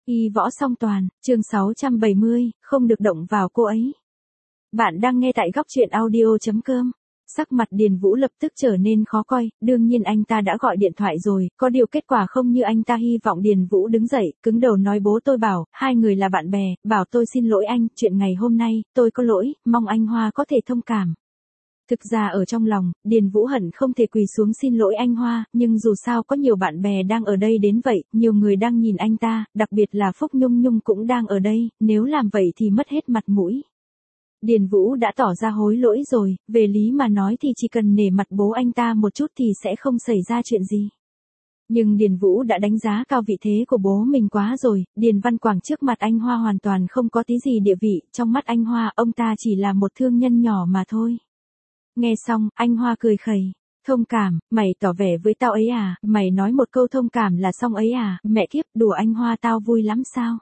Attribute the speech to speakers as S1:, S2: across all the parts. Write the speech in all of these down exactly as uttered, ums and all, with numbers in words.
S1: Y võ song toàn, chương sáu trăm bảy mươi, không được động vào cô ấy. Bạn đang nghe tại góc truyện audio.com. Sắc mặt Điền Vũ lập tức trở nên khó coi, đương nhiên anh ta đã gọi điện thoại rồi, có điều kết quả không như anh ta hy vọng. Điền Vũ đứng dậy, cứng đầu nói bố tôi bảo, hai người là bạn bè, bảo tôi xin lỗi anh, chuyện ngày hôm nay, tôi có lỗi, mong anh Hoa có thể thông cảm. Thực ra ở trong lòng, Điền Vũ hận không thể quỳ xuống xin lỗi anh Hoa, nhưng dù sao có nhiều bạn bè đang ở đây đến vậy, nhiều người đang nhìn anh ta, đặc biệt là Phúc Nhung Nhung cũng đang ở đây, nếu làm vậy thì mất hết mặt mũi. Điền Vũ đã tỏ ra hối lỗi rồi, về lý mà nói thì chỉ cần nể mặt bố anh ta một chút thì sẽ không xảy ra chuyện gì. Nhưng Điền Vũ đã đánh giá cao vị thế của bố mình quá rồi, Điền Văn Quảng trước mặt anh Hoa hoàn toàn không có tí gì địa vị, trong mắt anh Hoa ông ta chỉ là một thương nhân nhỏ mà thôi. Nghe xong, anh Hoa cười khẩy. Thông cảm, mày tỏ vẻ với tao ấy à, mày nói một câu thông cảm là xong ấy à, mẹ kiếp, đùa anh Hoa tao vui lắm sao?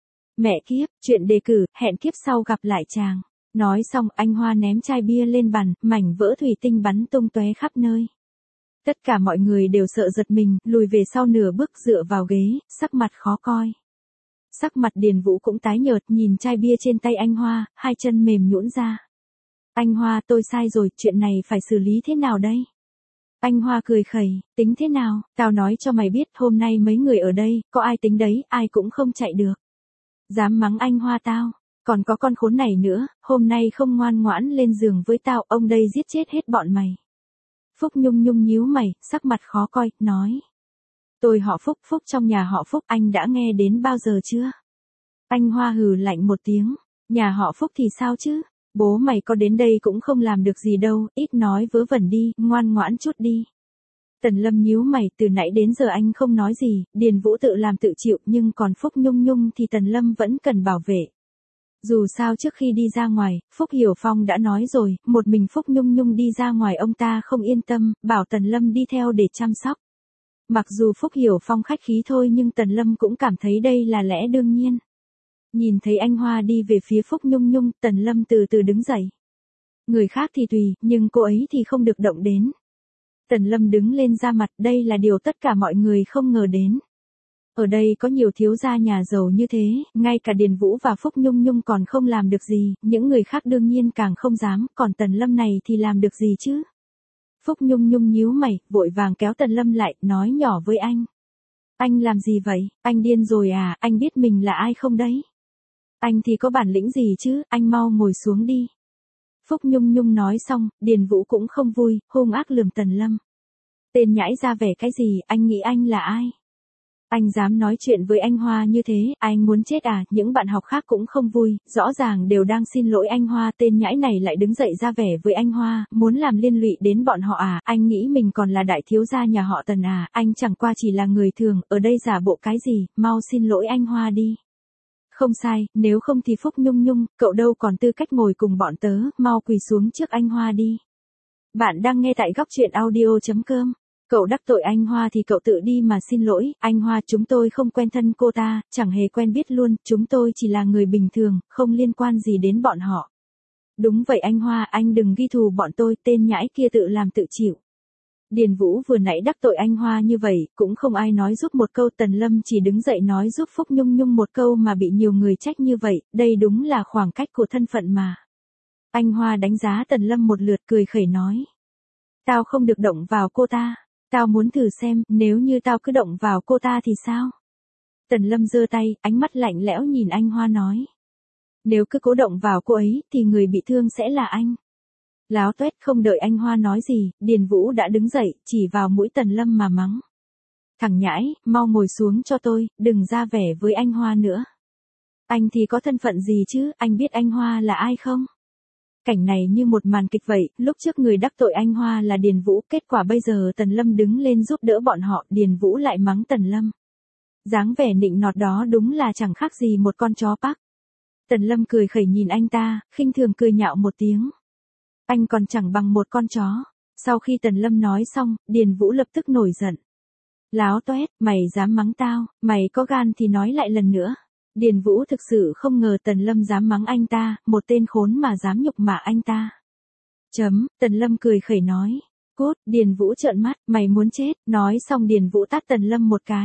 S1: Mẹ kiếp, chuyện đề cử, hẹn kiếp sau gặp lại chàng. Nói xong, anh Hoa ném chai bia lên bàn, mảnh vỡ thủy tinh bắn tung tóe khắp nơi. Tất cả mọi người đều sợ giật mình, lùi về sau nửa bước dựa vào ghế, sắc mặt khó coi. Sắc mặt Điền Vũ cũng tái nhợt, nhìn chai bia trên tay anh Hoa, hai chân mềm nhũn ra. Anh Hoa, tôi sai rồi, chuyện này phải xử lý thế nào đây? Anh Hoa cười khẩy, tính thế nào, tao nói cho mày biết, hôm nay mấy người ở đây, có ai tính đấy, ai cũng không chạy được. Dám mắng anh Hoa tao, còn có con khốn này nữa, hôm nay không ngoan ngoãn lên giường với tao, ông đây giết chết hết bọn mày. Phúc Nhung Nhung nhíu mày, sắc mặt khó coi, nói. Tôi họ Phúc, Phúc trong nhà họ Phúc, anh đã nghe đến bao giờ chưa? Anh Hoa hừ lạnh một tiếng, nhà họ Phúc thì sao chứ? Bố mày có đến đây cũng không làm được gì đâu, ít nói vớ vẩn đi, ngoan ngoãn chút đi. Tần Lâm nhíu mày, từ nãy đến giờ anh không nói gì, Điền Vũ tự làm tự chịu, nhưng còn Phúc Nhung Nhung thì Tần Lâm vẫn cần bảo vệ. Dù sao trước khi đi ra ngoài, Phúc Hiểu Phong đã nói rồi, một mình Phúc Nhung Nhung đi ra ngoài ông ta không yên tâm, bảo Tần Lâm đi theo để chăm sóc. Mặc dù Phúc Hiểu Phong khách khí thôi nhưng Tần Lâm cũng cảm thấy đây là lẽ đương nhiên. Nhìn thấy anh Hoa đi về phía Phúc Nhung Nhung, Tần Lâm từ từ đứng dậy. Người khác thì tùy, nhưng cô ấy thì không được động đến. Tần Lâm đứng lên ra mặt, đây là điều tất cả mọi người không ngờ đến. Ở đây có nhiều thiếu gia nhà giàu như thế, ngay cả Điền Vũ và Phúc Nhung Nhung còn không làm được gì, những người khác đương nhiên càng không dám, còn Tần Lâm này thì làm được gì chứ? Phúc Nhung Nhung nhíu mày, vội vàng kéo Tần Lâm lại, nói nhỏ với anh. Anh làm gì vậy, anh điên rồi à, anh biết mình là ai không đấy? Anh thì có bản lĩnh gì chứ, anh mau ngồi xuống đi. Phúc Nhung Nhung nói xong, Điền Vũ cũng không vui, hung ác lườm Tần Lâm. Tên nhãi ra vẻ cái gì, anh nghĩ anh là ai? Anh dám nói chuyện với anh Hoa như thế, anh muốn chết à, những bạn học khác cũng không vui, rõ ràng đều đang xin lỗi anh Hoa, tên nhãi này lại đứng dậy ra vẻ với anh Hoa, muốn làm liên lụy đến bọn họ à, anh nghĩ mình còn là đại thiếu gia nhà họ Tần à, anh chẳng qua chỉ là người thường, ở đây giả bộ cái gì, mau xin lỗi anh Hoa đi. Không sai, nếu không thì Phúc Nhung Nhung, cậu đâu còn tư cách ngồi cùng bọn tớ, mau quỳ xuống trước anh Hoa đi. Bạn đang nghe tại góc truyện audio.com. Cậu đắc tội anh Hoa thì cậu tự đi mà xin lỗi, anh Hoa chúng tôi không quen thân cô ta, chẳng hề quen biết luôn, chúng tôi chỉ là người bình thường, không liên quan gì đến bọn họ. Đúng vậy anh Hoa, anh đừng ghi thù bọn tôi, tên nhãi kia tự làm tự chịu. Điền Vũ vừa nãy đắc tội anh Hoa như vậy, cũng không ai nói giúp một câu, Tần Lâm chỉ đứng dậy nói giúp Phúc Nhung Nhung một câu mà bị nhiều người trách như vậy, đây đúng là khoảng cách của thân phận mà. Anh Hoa đánh giá Tần Lâm một lượt cười khẩy nói. Tao không được động vào cô ta, tao muốn thử xem, nếu như tao cứ động vào cô ta thì sao? Tần Lâm giơ tay, ánh mắt lạnh lẽo nhìn anh Hoa nói. Nếu cứ cố động vào cô ấy, thì người bị thương sẽ là anh. Láo tuét, không đợi anh Hoa nói gì, Điền Vũ đã đứng dậy, chỉ vào mũi Tần Lâm mà mắng. Thằng nhãi, mau ngồi xuống cho tôi, đừng ra vẻ với anh Hoa nữa. Anh thì có thân phận gì chứ, anh biết anh Hoa là ai không? Cảnh này như một màn kịch vậy, lúc trước người đắc tội anh Hoa là Điền Vũ, kết quả bây giờ Tần Lâm đứng lên giúp đỡ bọn họ, Điền Vũ lại mắng Tần Lâm. Dáng vẻ nịnh nọt đó đúng là chẳng khác gì một con chó Park. Tần Lâm cười khẩy nhìn anh ta, khinh thường cười nhạo một tiếng. Anh còn chẳng bằng một con chó. Sau khi Tần Lâm nói xong, Điền Vũ lập tức nổi giận. Láo toét, mày dám mắng tao, mày có gan thì nói lại lần nữa. Điền Vũ thực sự không ngờ Tần Lâm dám mắng anh ta, một tên khốn mà dám nhục mạ anh ta. Chấm, Tần Lâm cười khẩy nói. Cốt, Điền Vũ trợn mắt, mày muốn chết, nói xong Điền Vũ tát Tần Lâm một cái.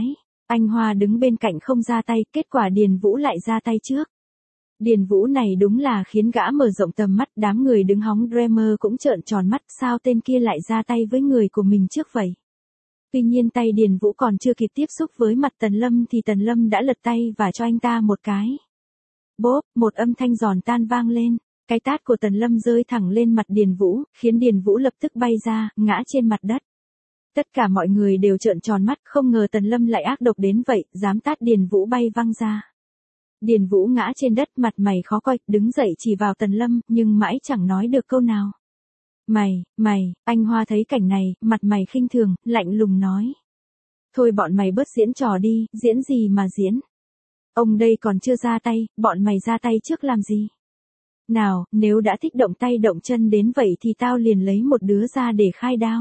S1: Anh Hoa đứng bên cạnh không ra tay, kết quả Điền Vũ lại ra tay trước. Điền Vũ này đúng là khiến gã mở rộng tầm mắt, đám người đứng hóng Dreamer cũng trợn tròn mắt, sao tên kia lại ra tay với người của mình trước vậy. Tuy nhiên tay Điền Vũ còn chưa kịp tiếp xúc với mặt Tần Lâm thì Tần Lâm đã lật tay và cho anh ta một cái. Bốp, một âm thanh giòn tan vang lên, cái tát của Tần Lâm rơi thẳng lên mặt Điền Vũ, khiến Điền Vũ lập tức bay ra, ngã trên mặt đất. Tất cả mọi người đều trợn tròn mắt, không ngờ Tần Lâm lại ác độc đến vậy, dám tát Điền Vũ bay văng ra. Điền Vũ ngã trên đất, mặt mày khó coi, đứng dậy chỉ vào Tần Lâm, nhưng mãi chẳng nói được câu nào. Mày, mày, anh Hoa thấy cảnh này, mặt mày khinh thường, lạnh lùng nói. Thôi bọn mày bớt diễn trò đi, diễn gì mà diễn. Ông đây còn chưa ra tay, bọn mày ra tay trước làm gì? Nào, nếu đã thích động tay động chân đến vậy thì tao liền lấy một đứa ra để khai đao.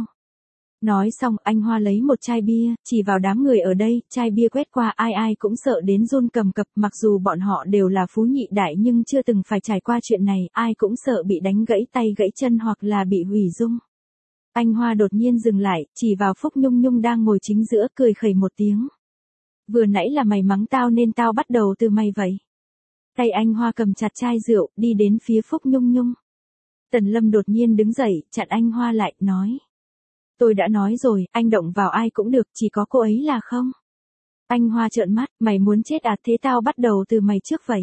S1: Nói xong, anh Hoa lấy một chai bia, chỉ vào đám người ở đây, chai bia quét qua ai ai cũng sợ đến run cầm cập, mặc dù bọn họ đều là phú nhị đại nhưng chưa từng phải trải qua chuyện này, ai cũng sợ bị đánh gãy tay gãy chân hoặc là bị hủy dung. Anh Hoa đột nhiên dừng lại, chỉ vào Phúc Nhung Nhung đang ngồi chính giữa, cười khẩy một tiếng. Vừa nãy là mày mắng tao nên tao bắt đầu từ mày vậy. Tay anh Hoa cầm chặt chai rượu, đi đến phía Phúc Nhung Nhung. Tần Lâm đột nhiên đứng dậy, chặn anh Hoa lại, nói. Tôi đã nói rồi, anh động vào ai cũng được, chỉ có cô ấy là không. Anh Hoa trợn mắt, mày muốn chết à, thế tao bắt đầu từ mày trước vậy.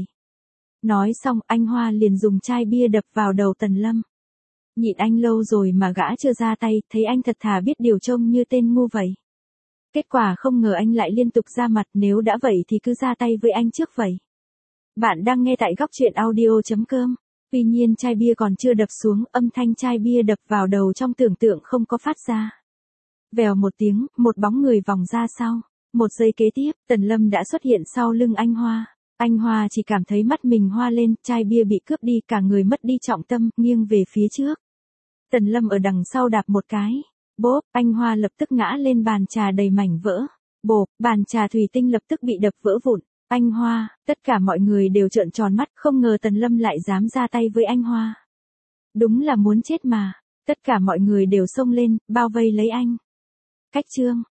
S1: Nói xong, anh Hoa liền dùng chai bia đập vào đầu Tần Lâm. Nhịn anh lâu rồi mà gã chưa ra tay, thấy anh thật thà biết điều, trông như tên ngu vậy. Kết quả không ngờ anh lại liên tục ra mặt, nếu đã vậy thì cứ ra tay với anh trước vậy. Bạn đang nghe tại góc truyện audio chấm com. Tuy nhiên chai bia còn chưa đập xuống, âm thanh chai bia đập vào đầu trong tưởng tượng không có phát ra. Vèo một tiếng, một bóng người vòng ra sau. Một giây kế tiếp, Tần Lâm đã xuất hiện sau lưng anh Hoa. Anh Hoa chỉ cảm thấy mắt mình hoa lên, chai bia bị cướp đi, cả người mất đi trọng tâm, nghiêng về phía trước. Tần Lâm ở đằng sau đạp một cái. Bốp, anh Hoa lập tức ngã lên bàn trà đầy mảnh vỡ. Bộp, bàn trà thủy tinh lập tức bị đập vỡ vụn. Anh Hoa, tất cả mọi người đều trợn tròn mắt, không ngờ Tần Lâm lại dám ra tay với anh Hoa. Đúng là muốn chết mà. Tất cả mọi người đều xông lên, bao vây lấy anh. Cách chương